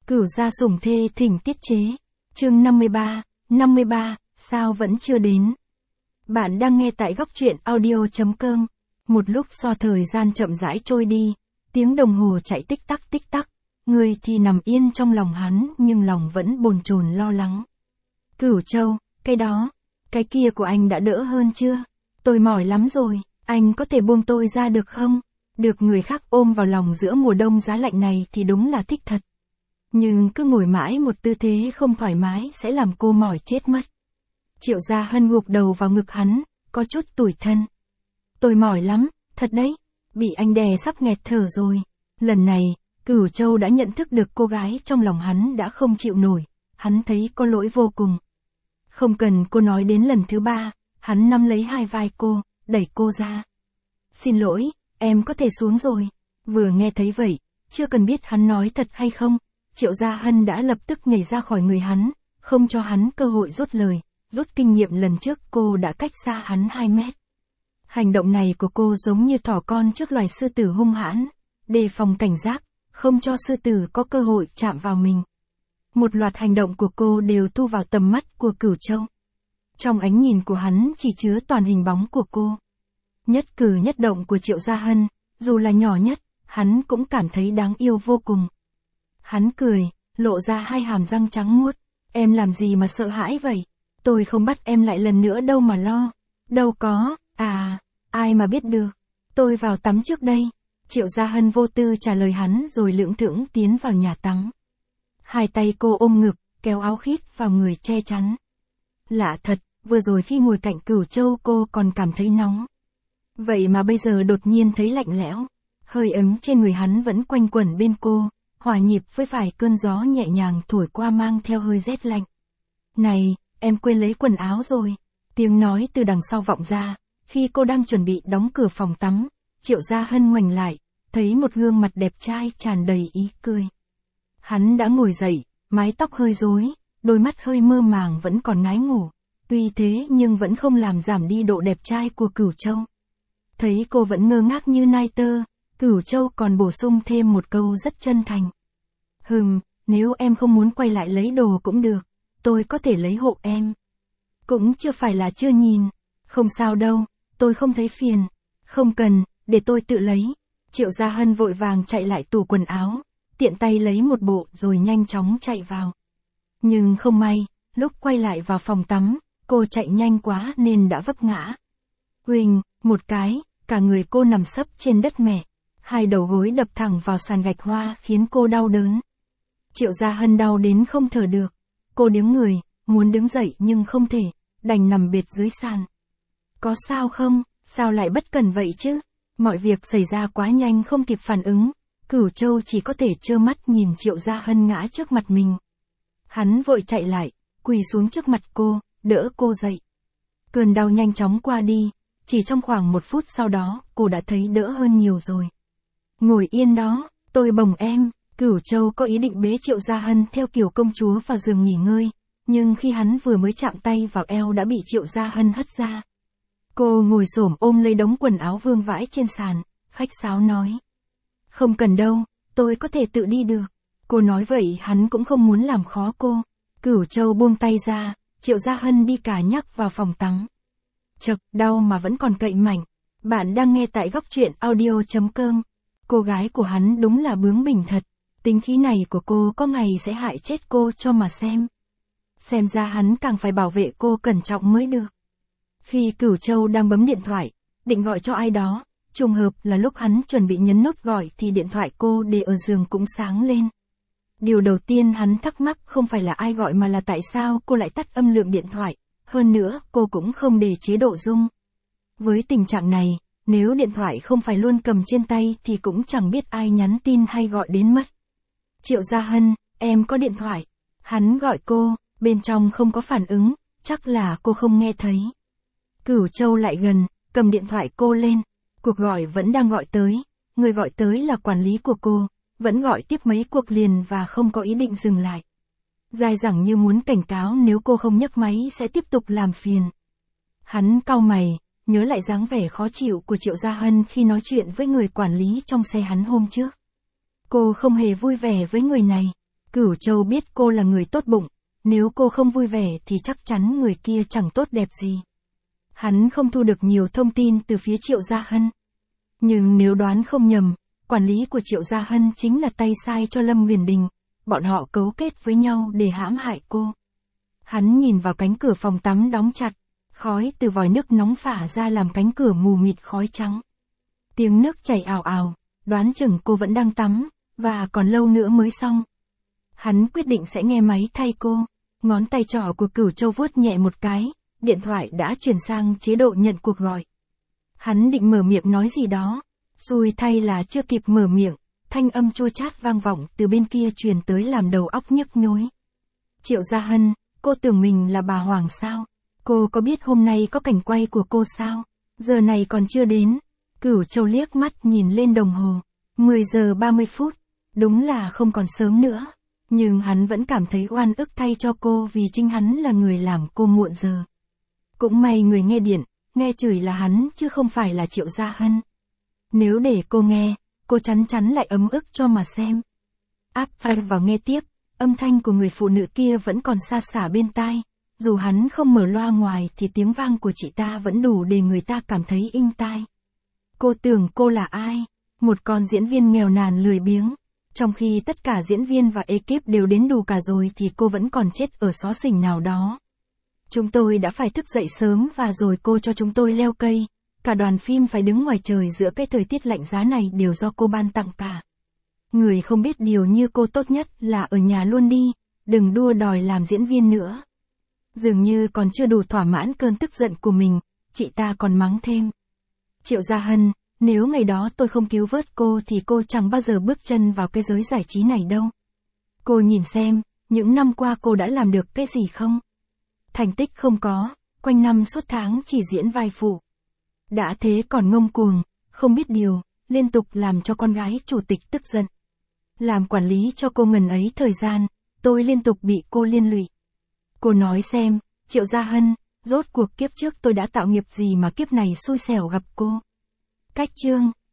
Cửu gia sủng thê thỉnh tiết chế. Chương 53, sao vẫn chưa đến? Bạn đang nghe tại góc truyện audio.com. Một lúc so thời gian chậm rãi trôi đi, tiếng đồng hồ chạy tích tắc, người thì nằm yên trong lòng hắn nhưng lòng vẫn bồn chồn lo lắng. Cửu Châu, cái đó, cái kia của anh đã đỡ hơn chưa? Tôi mỏi lắm rồi, anh có thể buông tôi ra được không? Được người khác ôm vào lòng giữa mùa đông giá lạnh này thì đúng là thích thật. Nhưng cứ ngồi mãi một tư thế không thoải mái sẽ làm cô mỏi chết mất. Triệu Gia Hân gục đầu vào ngực hắn, có chút tủi thân. Tôi mỏi lắm, thật đấy, bị anh đè sắp nghẹt thở rồi. Lần này, Cửu Châu đã nhận thức được cô gái trong lòng hắn đã không chịu nổi, hắn thấy có lỗi vô cùng. Không cần cô nói đến lần thứ ba, hắn nắm lấy hai vai cô, đẩy cô ra. Xin lỗi, em có thể xuống rồi. Vừa nghe thấy vậy, chưa cần biết hắn nói thật hay không, Triệu Gia Hân đã lập tức nhảy ra khỏi người hắn, không cho hắn cơ hội rút lời, rút kinh nghiệm lần trước cô đã cách xa hắn 2 mét. Hành động này của cô giống như thỏ con trước loài sư tử hung hãn, đề phòng cảnh giác, không cho sư tử có cơ hội chạm vào mình. Một loạt hành động của cô đều thu vào tầm mắt của Cửu Châu. Trong ánh nhìn của hắn chỉ chứa toàn hình bóng của cô. Nhất cử nhất động của Triệu Gia Hân, dù là nhỏ nhất, hắn cũng cảm thấy đáng yêu vô cùng. Hắn cười, lộ ra hai hàm răng trắng muốt. Em làm gì mà sợ hãi vậy? Tôi không bắt em lại lần nữa đâu mà lo. Đâu có, ai mà biết được. Tôi vào tắm trước đây. Triệu Gia Hân vô tư trả lời hắn rồi lững thững tiến vào nhà tắm. Hai tay cô ôm ngực, kéo áo khít vào người che chắn. Lạ thật, vừa rồi khi ngồi cạnh Cửu Châu cô còn cảm thấy nóng. Vậy mà bây giờ đột nhiên thấy lạnh lẽo. Hơi ấm trên người hắn vẫn quanh quẩn bên cô, hòa nhịp với vài cơn gió nhẹ nhàng thổi qua mang theo hơi rét lạnh. Này, em quên lấy quần áo rồi. Tiếng nói từ đằng sau vọng ra, khi cô đang chuẩn bị đóng cửa phòng tắm, Triệu Gia Hân ngoảnh lại, thấy một gương mặt đẹp trai tràn đầy ý cười. Hắn đã ngồi dậy, mái tóc hơi rối, đôi mắt hơi mơ màng vẫn còn ngái ngủ, tuy thế nhưng vẫn không làm giảm đi độ đẹp trai của Cửu Châu. Thấy cô vẫn ngơ ngác như nai tơ, Cửu Châu còn bổ sung thêm một câu rất chân thành. Nếu em không muốn quay lại lấy đồ cũng được, tôi có thể lấy hộ em. Cũng chưa phải là chưa nhìn, không sao đâu, tôi không thấy phiền. Không cần, để tôi tự lấy. Triệu Gia Hân vội vàng chạy lại tủ quần áo, tiện tay lấy một bộ rồi nhanh chóng chạy vào. Nhưng không may, lúc quay lại vào phòng tắm, cô chạy nhanh quá nên đã vấp ngã. Huỳnh, một cái, cả người cô nằm sấp trên đất mẹ. Hai đầu gối đập thẳng vào sàn gạch hoa khiến cô đau đớn. Triệu Gia Hân đau đến không thở được. Cô đứng người, muốn đứng dậy nhưng không thể, đành nằm bệt dưới sàn. Có sao không? Sao lại bất cẩn vậy chứ? Mọi việc xảy ra quá nhanh không kịp phản ứng. Cửu Châu chỉ có thể trơ mắt nhìn Triệu Gia Hân ngã trước mặt mình. Hắn vội chạy lại, quỳ xuống trước mặt cô, đỡ cô dậy. Cơn đau nhanh chóng qua đi, chỉ trong khoảng 1 phút sau đó, cô đã thấy đỡ hơn nhiều rồi. Ngồi yên đó, tôi bồng em. Cửu Châu có ý định bế Triệu Gia Hân theo kiểu công chúa vào giường nghỉ ngơi, nhưng khi hắn vừa mới chạm tay vào eo đã bị Triệu Gia Hân hất ra. Cô ngồi xổm ôm lấy đống quần áo vương vãi trên sàn, khách sáo nói. Không cần đâu, tôi có thể tự đi được. Cô nói vậy hắn cũng không muốn làm khó cô. Cửu Châu buông tay ra, Triệu Gia Hân đi cả nhắc vào phòng tắm. Chật, đau mà vẫn còn cậy mạnh. Bạn đang nghe tại góc truyện audio.com. Cô gái của hắn đúng là bướng bỉnh thật. Tính khí này của cô có ngày sẽ hại chết cô cho mà xem. Xem ra hắn càng phải bảo vệ cô cẩn trọng mới được. Khi Cửu Châu đang bấm điện thoại, định gọi cho ai đó, trùng hợp là lúc hắn chuẩn bị nhấn nút gọi thì điện thoại cô để ở giường cũng sáng lên. Điều đầu tiên hắn thắc mắc không phải là ai gọi mà là tại sao cô lại tắt âm lượng điện thoại, hơn nữa cô cũng không để chế độ rung. Với tình trạng này, nếu điện thoại không phải luôn cầm trên tay thì cũng chẳng biết ai nhắn tin hay gọi đến mất. Triệu Gia Hân, em có điện thoại. Hắn gọi cô, bên trong không có phản ứng, chắc là cô không nghe thấy. Cửu Châu lại gần, cầm điện thoại cô lên. Cuộc gọi vẫn đang gọi tới, người gọi tới là quản lý của cô, vẫn gọi tiếp mấy cuộc liền và không có ý định dừng lại. Dai dẳng như muốn cảnh cáo nếu cô không nhấc máy sẽ tiếp tục làm phiền. Hắn cau mày, nhớ lại dáng vẻ khó chịu của Triệu Gia Hân khi nói chuyện với người quản lý trong xe hắn hôm trước. Cô không hề vui vẻ với người này. Cửu Châu biết cô là người tốt bụng, nếu cô không vui vẻ thì chắc chắn người kia chẳng tốt đẹp gì. Hắn không thu được nhiều thông tin từ phía Triệu Gia Hân. Nhưng nếu đoán không nhầm, quản lý của Triệu Gia Hân chính là tay sai cho Lâm Huyền Đình, bọn họ cấu kết với nhau để hãm hại cô. Hắn nhìn vào cánh cửa phòng tắm đóng chặt, khói từ vòi nước nóng phả ra làm cánh cửa mù mịt khói trắng. Tiếng nước chảy ào ào, đoán chừng cô vẫn đang tắm, và còn lâu nữa mới xong. Hắn quyết định sẽ nghe máy thay cô, ngón tay trỏ của Cửu Châu vuốt nhẹ một cái, điện thoại đã chuyển sang chế độ nhận cuộc gọi. Hắn định mở miệng nói gì đó, xui thay là chưa kịp mở miệng, thanh âm chua chát vang vọng từ bên kia truyền tới làm đầu óc nhức nhối. Triệu Gia Hân, cô tưởng mình là bà Hoàng sao? Cô có biết hôm nay có cảnh quay của cô sao? Giờ này còn chưa đến. Cửu Châu liếc mắt nhìn lên đồng hồ. 10 giờ 30 phút. Đúng là không còn sớm nữa. Nhưng hắn vẫn cảm thấy oan ức thay cho cô vì chính hắn là người làm cô muộn giờ. Cũng may người nghe điện, nghe chửi là hắn chứ không phải là Triệu Gia Hân. Nếu để cô nghe, cô chắn chắn lại ấm ức cho mà xem. Áp phanh vào nghe tiếp, âm thanh của người phụ nữ kia vẫn còn xa xả bên tai. Dù hắn không mở loa ngoài thì tiếng vang của chị ta vẫn đủ để người ta cảm thấy inh tai. Cô tưởng cô là ai? Một con diễn viên nghèo nàn lười biếng. Trong khi tất cả diễn viên và ekip đều đến đủ cả rồi thì cô vẫn còn chết ở xó xỉnh nào đó. Chúng tôi đã phải thức dậy sớm và rồi cô cho chúng tôi leo cây. Cả đoàn phim phải đứng ngoài trời giữa cái thời tiết lạnh giá này đều do cô ban tặng cả. Người không biết điều như cô tốt nhất là ở nhà luôn đi, đừng đua đòi làm diễn viên nữa. Dường như còn chưa đủ thỏa mãn cơn tức giận của mình, chị ta còn mắng thêm. Triệu Gia Hân, nếu ngày đó tôi không cứu vớt cô thì cô chẳng bao giờ bước chân vào cái giới giải trí này đâu. Cô nhìn xem, những năm qua cô đã làm được cái gì không? Thành tích không có, quanh năm suốt tháng chỉ diễn vai phụ. Đã thế còn ngông cuồng, không biết điều, liên tục làm cho con gái chủ tịch tức giận. Làm quản lý cho cô ngần ấy thời gian, tôi liên tục bị cô liên lụy. Cô nói xem, Triệu Gia Hân, rốt cuộc kiếp trước tôi đã tạo nghiệp gì mà kiếp này xui xẻo gặp cô. Cách chương